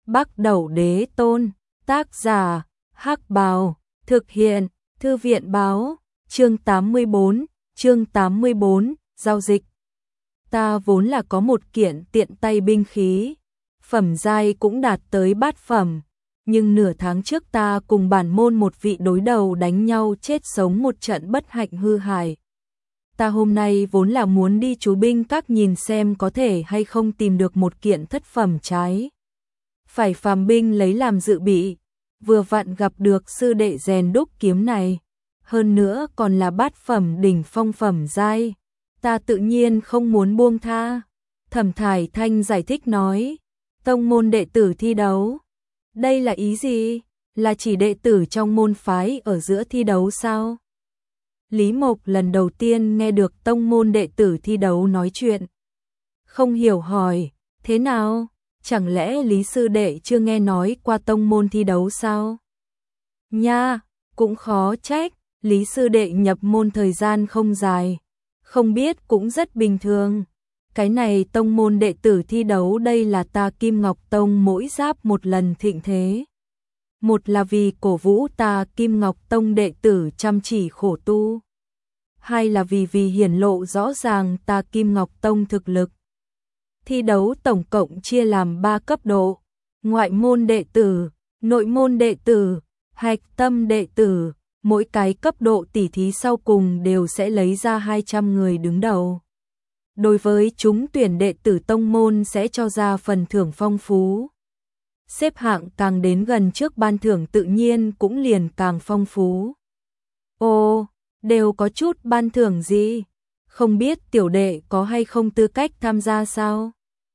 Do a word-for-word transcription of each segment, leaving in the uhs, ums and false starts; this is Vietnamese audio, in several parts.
Bắc Đẩu Đế Tôn, tác giả, Hắc Bào, thực hiện, Thư viện báo, chương tám mươi bốn, chương tám mươi bốn, giao dịch. Ta vốn là có một kiện tiện tay binh khí, phẩm giai cũng đạt tới bát phẩm, nhưng nửa tháng trước ta cùng bản môn một vị đối đầu đánh nhau chết sống một trận bất hạnh hư hại. Ta hôm nay vốn là muốn đi chú binh các nhìn xem có thể hay không tìm được một kiện thất phẩm trái. Phải phàm binh lấy làm dự bị, vừa vặn gặp được sư đệ rèn đúc kiếm này, hơn nữa còn là bát phẩm đỉnh phong phẩm giai, ta tự nhiên không muốn buông tha. Thẩm Thải Thanh giải thích nói, tông môn đệ tử thi đấu, đây là ý gì? Là chỉ đệ tử trong môn phái ở giữa thi đấu sao? Lý Mộc lần đầu tiên nghe được tông môn đệ tử thi đấu nói chuyện. Không hiểu hỏi, thế nào? Chẳng lẽ Lý sư đệ chưa nghe nói qua tông môn thi đấu sao? Nha, cũng khó trách, Lý sư đệ nhập môn thời gian không dài, không biết cũng rất bình thường. Cái này tông môn đệ tử thi đấu đây là ta Kim Ngọc Tông mỗi giáp một lần thịnh thế. Một là vì cổ vũ ta Kim Ngọc Tông đệ tử chăm chỉ khổ tu. Hai là vì vì hiển lộ rõ ràng ta Kim Ngọc Tông thực lực. Thi đấu tổng cộng chia làm ba cấp độ, ngoại môn đệ tử, nội môn đệ tử, hạch tâm đệ tử, mỗi cái cấp độ tỉ thí sau cùng đều sẽ lấy ra hai trăm người đứng đầu. Đối với chúng tuyển đệ tử tông môn sẽ cho ra phần thưởng phong phú. Xếp hạng càng đến gần trước ban thưởng tự nhiên cũng liền càng phong phú. Ồ, đều có chút ban thưởng gì? Không biết tiểu đệ có hay không tư cách tham gia sao?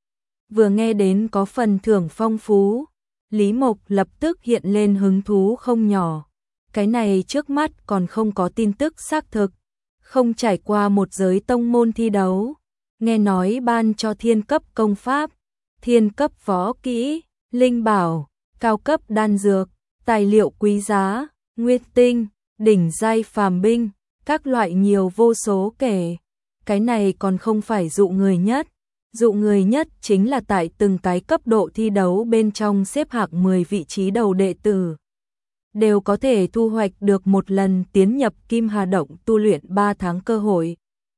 Vừa nghe đến có phần thưởng phong phú, Lý Mộc lập tức hiện lên hứng thú không nhỏ. Cái này trước mắt còn không có tin tức xác thực, không trải qua một giới tông môn thi đấu. Nghe nói ban cho thiên cấp công pháp, thiên cấp võ kỹ, linh bảo, cao cấp đan dược, tài liệu quý giá, nguyệt tinh, đỉnh giai phàm binh, các loại nhiều vô số kể. Cái này còn không phải dụ người nhất. Dụ người nhất chính là tại từng cái cấp độ thi đấu bên trong xếp hạng mười vị trí đầu đệ tử. Đều có thể thu hoạch được một lần tiến nhập Kim Hà Động tu luyện ba tháng cơ hội.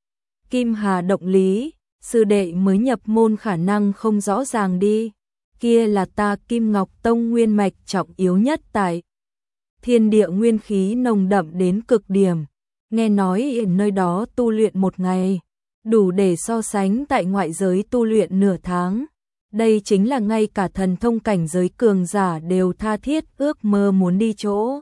Kim Hà Động lý, sư đệ mới nhập môn khả năng không rõ ràng đi. Kia là ta Kim Ngọc Tông nguyên mạch trọng yếu nhất tại. Thiên địa nguyên khí nồng đậm đến cực điểm. Nghe nói ở nơi đó tu luyện một ngày, đủ để so sánh tại ngoại giới tu luyện nửa tháng. Đây chính là ngay cả thần thông cảnh giới cường giả đều tha thiết ước mơ muốn đi chỗ.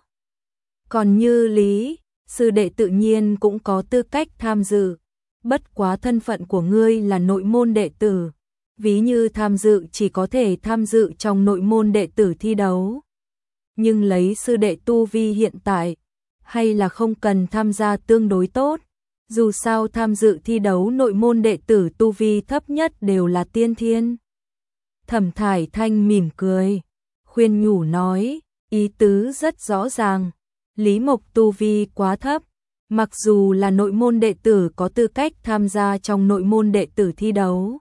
Còn như Lý, sư đệ tự nhiên cũng có tư cách tham dự. Bất quá thân phận của ngươi là nội môn đệ tử, ví như tham dự chỉ có thể tham dự trong nội môn đệ tử thi đấu. Nhưng lấy sư đệ tu vi hiện tại, hay là không cần tham gia tương đối tốt. Dù sao tham dự thi đấu nội môn đệ tử tu vi thấp nhất đều là tiên thiên. Thẩm Thải Thanh mỉm cười, khuyên nhủ nói, ý tứ rất rõ ràng. Lý Mộc tu vi quá thấp, mặc dù là nội môn đệ tử có tư cách tham gia trong nội môn đệ tử thi đấu.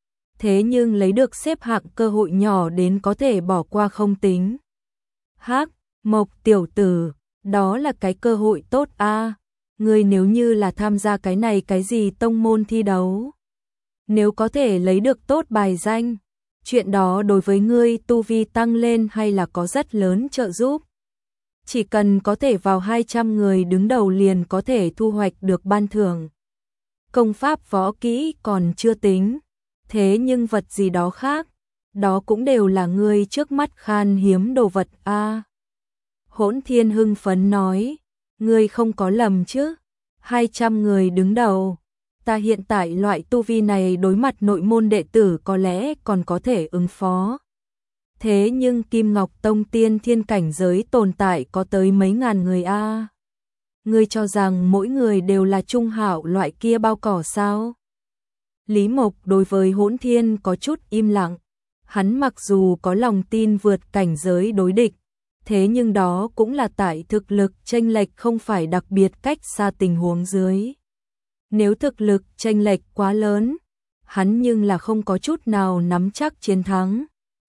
Thế nhưng lấy được xếp hạng cơ hội nhỏ đến có thể bỏ qua không tính. Hắc, Mộc tiểu tử, đó là cái cơ hội tốt a. À. Ngươi nếu như là tham gia cái này cái gì tông môn thi đấu, nếu có thể lấy được tốt bài danh, chuyện đó đối với ngươi tu vi tăng lên hay là có rất lớn trợ giúp. Chỉ cần có thể vào hai trăm người đứng đầu liền có thể thu hoạch được ban thưởng. Công pháp võ kỹ còn chưa tính, thế nhưng vật gì đó khác, đó cũng đều là ngươi trước mắt khan hiếm đồ vật a. À. Hỗn Thiên hưng phấn nói, ngươi không có lầm chứ? hai trăm người đứng đầu, ta hiện tại loại tu vi này đối mặt nội môn đệ tử có lẽ còn có thể ứng phó. Thế nhưng Kim Ngọc Tông tiên thiên cảnh giới tồn tại có tới mấy ngàn người a. À. Ngươi cho rằng mỗi người đều là trung hảo loại kia bao cỏ sao? Lý Mộc đối với Hỗn Thiên có chút im lặng, hắn mặc dù có lòng tin vượt cảnh giới đối địch, thế nhưng đó cũng là tại thực lực chênh lệch không phải đặc biệt cách xa tình huống dưới. Nếu thực lực chênh lệch quá lớn, hắn nhưng là không có chút nào nắm chắc chiến thắng.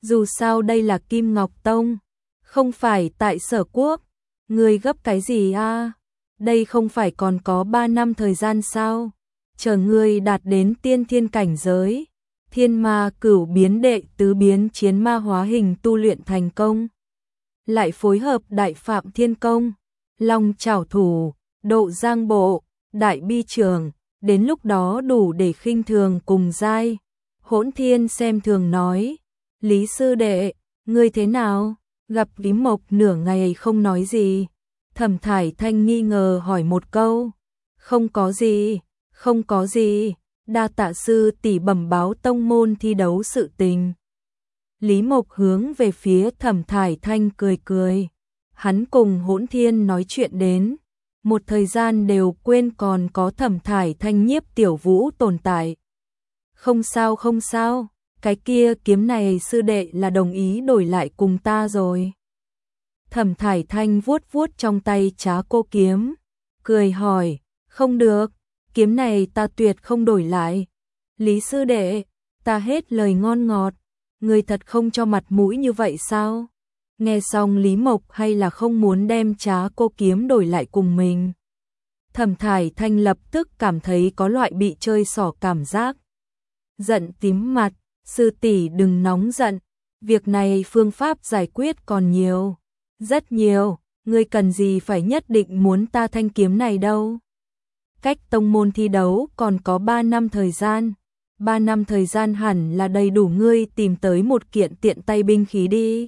Dù sao đây là Kim Ngọc Tông, không phải tại Sở Quốc. Ngươi gấp cái gì a? Đây không phải còn có ba năm thời gian sao? Chờ ngươi đạt đến tiên thiên cảnh giới, thiên ma cửu biến đệ tứ biến chiến ma hóa hình tu luyện thành công. Lại phối hợp đại phạm thiên công, long trảo thủ, độ giang bộ, đại bi trường, đến lúc đó đủ để khinh thường cùng giai. Hỗn Thiên xem thường nói, Lý sư đệ, ngươi thế nào? Gặp Lý Mộc nửa ngày không nói gì. Thẩm Thải Thanh nghi ngờ hỏi một câu, không có gì, không có gì, đa tạ sư tỷ bẩm báo tông môn thi đấu sự tình. Lý Mộc hướng về phía Thẩm Thải Thanh cười cười, hắn cùng Hỗn Thiên nói chuyện đến, một thời gian đều quên còn có Thẩm Thải Thanh Nhiếp Tiểu Vũ tồn tại. Không sao không sao, cái kia kiếm này sư đệ là đồng ý đổi lại cùng ta rồi. Thẩm Thải Thanh vuốt vuốt trong tay Trá Cô kiếm, cười hỏi, không được, kiếm này ta tuyệt không đổi lại. Lý sư đệ, ta hết lời ngon ngọt, người thật không cho mặt mũi như vậy sao? Nghe xong Lý Mộc hay là không muốn đem Trá Cô kiếm đổi lại cùng mình. Thẩm Thải Thanh lập tức cảm thấy có loại bị chơi xỏ cảm giác. Giận tím mặt, sư tỷ đừng nóng giận, việc này phương pháp giải quyết còn nhiều. Rất nhiều, ngươi cần gì phải nhất định muốn ta thanh kiếm này đâu. Cách tông môn thi đấu còn có ba năm thời gian. ba năm thời gian hẳn là đầy đủ ngươi tìm tới một kiện tiện tay binh khí đi.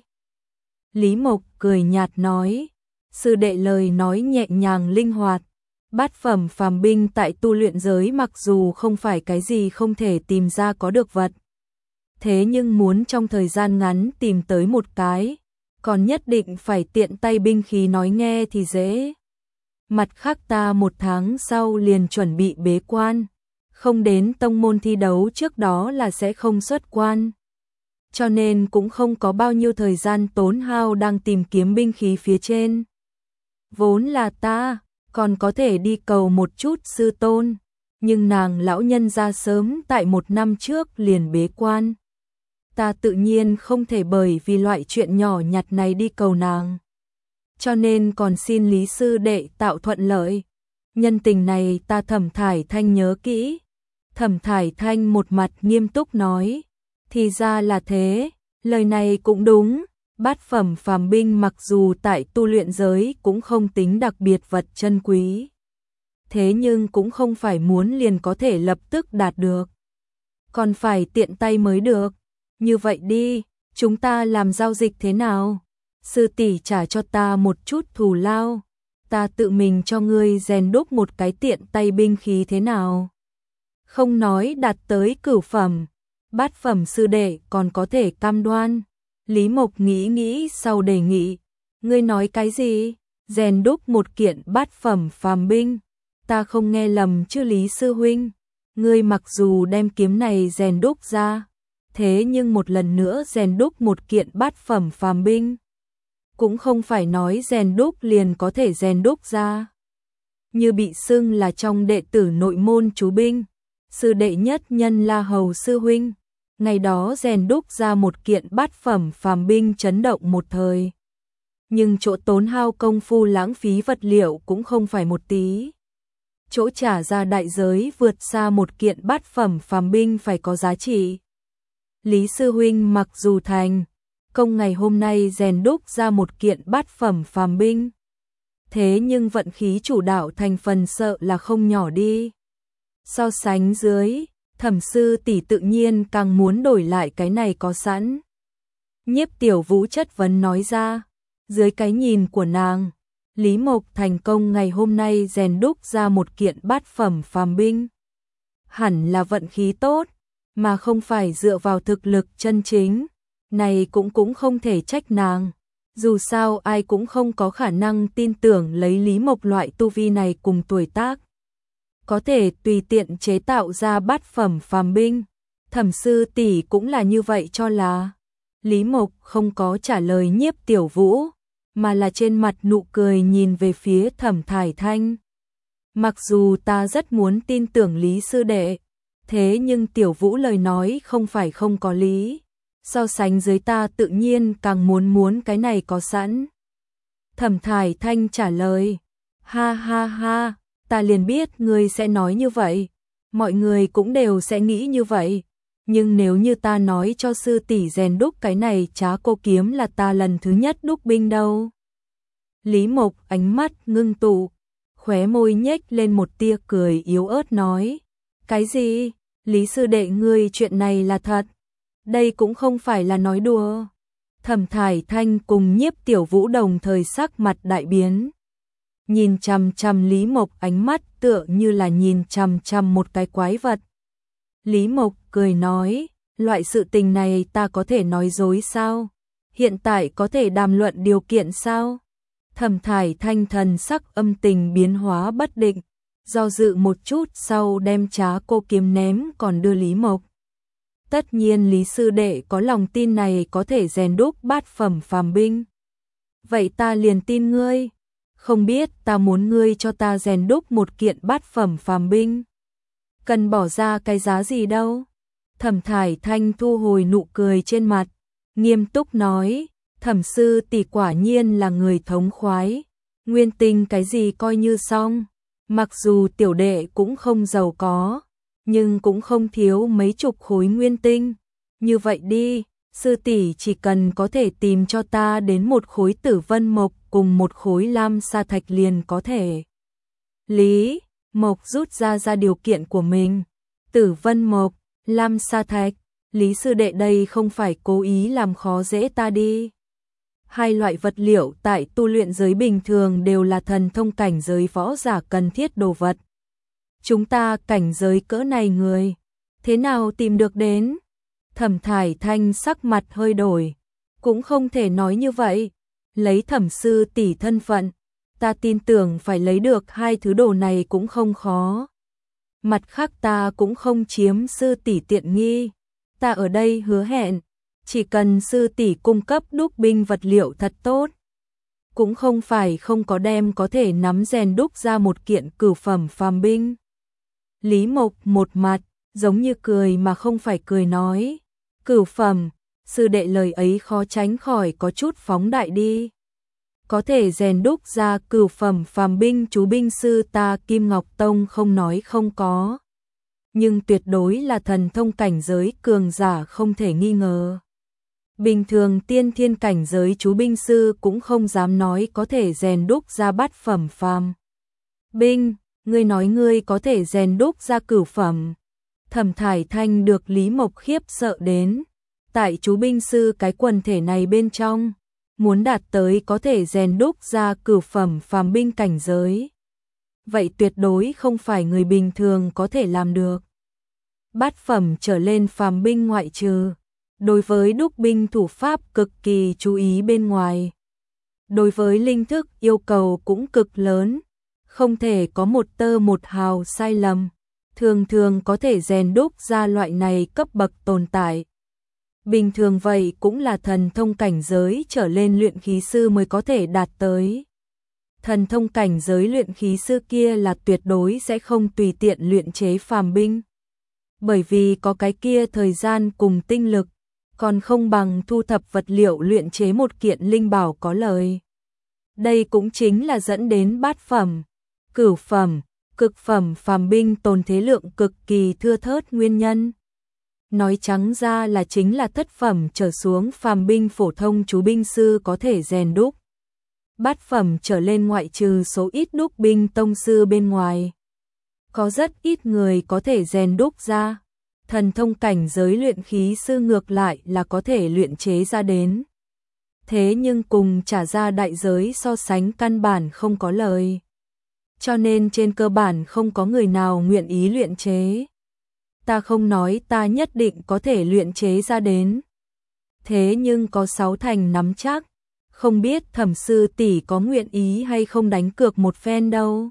Lý Mộc cười nhạt nói, sư đệ lời nói nhẹ nhàng linh hoạt. Bát phẩm phàm binh tại tu luyện giới mặc dù không phải cái gì không thể tìm ra có được vật. Thế nhưng muốn trong thời gian ngắn tìm tới một cái, còn nhất định phải tiện tay binh khí nói nghe thì dễ. Mặt khác ta một tháng sau liền chuẩn bị bế quan, không đến tông môn thi đấu trước đó là sẽ không xuất quan. Cho nên cũng không có bao nhiêu thời gian tốn hao đang tìm kiếm binh khí phía trên. Vốn là ta, còn có thể đi cầu một chút sư tôn, nhưng nàng lão nhân ra sớm tại một năm trước liền bế quan. Ta tự nhiên không thể bởi vì loại chuyện nhỏ nhặt này đi cầu nàng. Cho nên còn xin Lý sư đệ tạo thuận lợi. Nhân tình này ta Thẩm Thải Thanh nhớ kỹ. Thẩm Thải Thanh một mặt nghiêm túc nói, thì ra là thế, lời này cũng đúng. Bát phẩm phàm binh mặc dù tại tu luyện giới cũng không tính đặc biệt vật chân quý. Thế nhưng cũng không phải muốn liền có thể lập tức đạt được. Còn phải tiện tay mới được. Như vậy đi, chúng ta làm giao dịch thế nào? Sư tỷ trả cho ta một chút thù lao, ta tự mình cho ngươi rèn đúc một cái tiện tay binh khí thế nào? Không nói đạt tới cửu phẩm, bát phẩm sư đệ còn có thể cam đoan. Lý Mộc nghĩ nghĩ sau đề nghị, ngươi nói cái gì? Rèn đúc một kiện bát phẩm phàm binh, ta không nghe lầm chứ Lý sư huynh? Ngươi mặc dù đem kiếm này rèn đúc ra, thế nhưng một lần nữa rèn đúc một kiện bát phẩm phàm binh, cũng không phải nói rèn đúc liền có thể rèn đúc ra. Như bị xưng là trong đệ tử nội môn chú binh, sư đệ nhất nhân La Hầu sư huynh, ngày đó rèn đúc ra một kiện bát phẩm phàm binh chấn động một thời. Nhưng chỗ tốn hao công phu lãng phí vật liệu cũng không phải một tí. Chỗ trả ra đại giới vượt xa một kiện bát phẩm phàm binh phải có giá trị. Lý sư huynh mặc dù thành công ngày hôm nay rèn đúc ra một kiện bát phẩm phàm binh, thế nhưng vận khí chủ đạo thành phần sợ là không nhỏ đi. So sánh dưới, Thẩm sư tỷ tự nhiên càng muốn đổi lại cái này có sẵn. Nhiếp Tiểu Vũ chất vấn nói ra, dưới cái nhìn của nàng, Lý Mộc thành công ngày hôm nay rèn đúc ra một kiện bát phẩm phàm binh, hẳn là vận khí tốt, mà không phải dựa vào thực lực chân chính. Này cũng cũng không thể trách nàng. Dù sao ai cũng không có khả năng tin tưởng lấy Lý Mộc loại tu vi này cùng tuổi tác, có thể tùy tiện chế tạo ra bát phẩm phàm binh. Thẩm sư tỷ cũng là như vậy cho là. Lý Mộc không có trả lời Nhiếp Tiểu Vũ, mà là trên mặt nụ cười nhìn về phía Thẩm Thải Thanh. Mặc dù ta rất muốn tin tưởng Lý sư đệ, thế nhưng Tiểu Vũ lời nói không phải không có lý. so sánh dưới ta tự nhiên càng muốn muốn cái này có sẵn. Thẩm Thải Thanh trả lời, ha ha ha, ta liền biết ngươi sẽ nói như vậy, mọi người cũng đều sẽ nghĩ như vậy, nhưng nếu như ta nói cho sư tỷ rèn đúc cái này trá cô kiếm là ta lần thứ nhất đúc binh đâu. Lý Mộc ánh mắt ngưng tụ, khóe môi nhếch lên một tia cười yếu ớt nói, cái gì? Lý sư đệ ngươi chuyện này là thật, đây cũng không phải là nói đùa. Thẩm Thải Thanh cùng Nhiếp Tiểu Vũ đồng thời sắc mặt đại biến. Nhìn chằm chằm Lý Mộc ánh mắt tựa như là nhìn chằm chằm một cái quái vật. Lý Mộc cười nói, loại sự tình này ta có thể nói dối sao? Hiện tại có thể đàm luận điều kiện sao? Thẩm Thải Thanh thần sắc âm tình biến hóa bất định, do dự một chút sau đem trá cô kiếm ném còn đưa Lý Mộc. Tất nhiên Lý sư đệ có lòng tin này có thể rèn đúc bát phẩm phàm binh. Vậy ta liền tin ngươi. Không biết ta muốn ngươi cho ta rèn đúc một kiện bát phẩm phàm binh. Cần bỏ ra cái giá gì đâu. Thẩm Thải Thanh thu hồi nụ cười trên mặt, nghiêm túc nói, Thẩm sư tỷ quả nhiên là người thống khoái. Nguyên tinh cái gì coi như xong. Mặc dù tiểu đệ cũng không giàu có, nhưng cũng không thiếu mấy chục khối nguyên tinh. Như vậy đi, sư tỷ chỉ cần có thể tìm cho ta đến một khối tử vân mộc cùng một khối lam sa thạch liền có thể. Lý Mộc rút ra ra điều kiện của mình. Tử vân mộc, lam sa thạch, Lý sư đệ đây không phải cố ý làm khó dễ ta đi. Hai loại vật liệu tại tu luyện giới bình thường đều là thần thông cảnh giới võ giả cần thiết đồ vật. Chúng ta cảnh giới cỡ này người, thế nào tìm được đến? Thẩm Thải Thanh sắc mặt hơi đổi, cũng không thể nói như vậy. Lấy Thẩm sư tỷ thân phận, ta tin tưởng phải lấy được hai thứ đồ này cũng không khó. Mặt khác ta cũng không chiếm sư tỷ tiện nghi, ta ở đây hứa hẹn, chỉ cần sư tỷ cung cấp đúc binh vật liệu thật tốt, cũng không phải không có đem có thể nắm rèn đúc ra một kiện cửu phẩm phàm binh. Lý Mộc một mặt, giống như cười mà không phải cười nói, cửu phẩm, sư đệ lời ấy khó tránh khỏi có chút phóng đại đi. Có thể rèn đúc ra cửu phẩm phàm binh chú binh sư ta Kim Ngọc Tông không nói không có, nhưng tuyệt đối là thần thông cảnh giới cường giả không thể nghi ngờ. Bình thường tiên thiên cảnh giới chú binh sư cũng không dám nói có thể rèn đúc ra bát phẩm phàm binh, ngươi nói ngươi có thể rèn đúc ra cửu phẩm. Thẩm Thải Thanh được Lý Mộc khiếp sợ đến, tại chú binh sư cái quần thể này bên trong, muốn đạt tới có thể rèn đúc ra cửu phẩm phàm binh cảnh giới. Vậy tuyệt đối không phải người bình thường có thể làm được. Bát phẩm trở lên phàm binh ngoại trừ đối với đúc binh thủ pháp cực kỳ chú ý bên ngoài. Đối với linh thức yêu cầu cũng cực lớn, không thể có một tơ một hào sai lầm, thường thường có thể rèn đúc ra loại này cấp bậc tồn tại. Bình thường vậy cũng là thần thông cảnh giới trở lên luyện khí sư mới có thể đạt tới. Thần thông cảnh giới luyện khí sư kia là tuyệt đối sẽ không tùy tiện luyện chế phàm binh. Bởi vì có cái kia thời gian cùng tinh lực, còn không bằng thu thập vật liệu luyện chế một kiện linh bảo có lời. Đây cũng chính là dẫn đến bát phẩm, cửu phẩm, cực phẩm phàm binh tồn thế lượng cực kỳ thưa thớt nguyên nhân. Nói trắng ra là chính là thất phẩm trở xuống phàm binh phổ thông chú binh sư có thể rèn đúc. Bát phẩm trở lên ngoại trừ số ít đúc binh tông sư bên ngoài, có rất ít người có thể rèn đúc ra. Thần thông cảnh giới luyện khí sư ngược lại là có thể luyện chế ra đến. Thế nhưng cùng trả ra đại giới so sánh căn bản không có lời. Cho nên trên cơ bản không có người nào nguyện ý luyện chế. Ta không nói ta nhất định có thể luyện chế ra đến. Thế nhưng có sáu thành nắm chắc, không biết Thẩm sư tỷ có nguyện ý hay không đánh cược một phen đâu.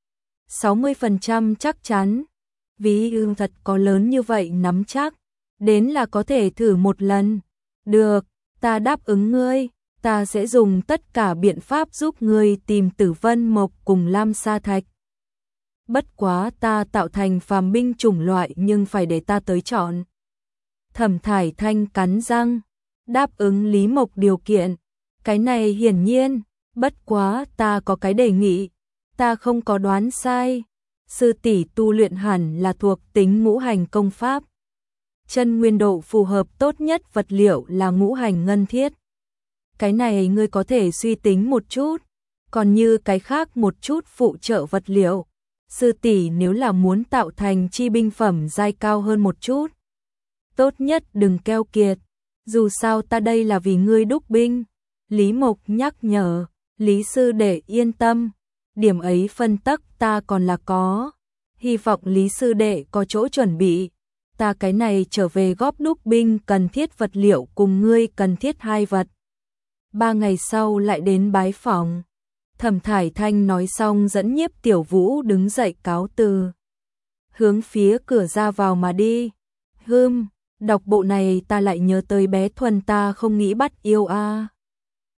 sáu mươi phần trăm chắc chắn. Ví ương thật có lớn như vậy nắm chắc, đến là có thể thử một lần. Được, ta đáp ứng ngươi, ta sẽ dùng tất cả biện pháp giúp ngươi tìm Tử Vân Mộc cùng Lam Sa Thạch. Bất quá ta tạo thành phàm binh chủng loại nhưng phải để ta tới chọn. Thẩm Thải Thanh cắn răng, đáp ứng Lý Mộc điều kiện. Cái này hiển nhiên, bất quá ta có cái đề nghị, ta không có đoán sai. Sư tỷ tu luyện hẳn là thuộc tính ngũ hành công pháp. Chân nguyên độ phù hợp tốt nhất vật liệu là ngũ hành ngân thiết. Cái này ngươi có thể suy tính một chút, còn như cái khác một chút phụ trợ vật liệu. Sư tỷ nếu là muốn tạo thành chi binh phẩm giai cao hơn một chút, tốt nhất đừng keo kiệt, dù sao ta đây là vì ngươi đúc binh. Lý Mộc nhắc nhở, Lý sư đệ yên tâm, điểm ấy phân tắc ta còn là có, hy vọng Lý sư đệ có chỗ chuẩn bị, ta cái này trở về góp đúc binh cần thiết vật liệu cùng ngươi cần thiết hai vật. Ba ngày sau lại đến bái phỏng. Thẩm Thải Thanh nói xong dẫn Nhiếp Tiểu Vũ đứng dậy cáo từ, hướng phía cửa ra vào mà đi. Hừm, đọc bộ này ta lại nhớ tới bé Thuần ta không nghĩ bắt yêu a. À.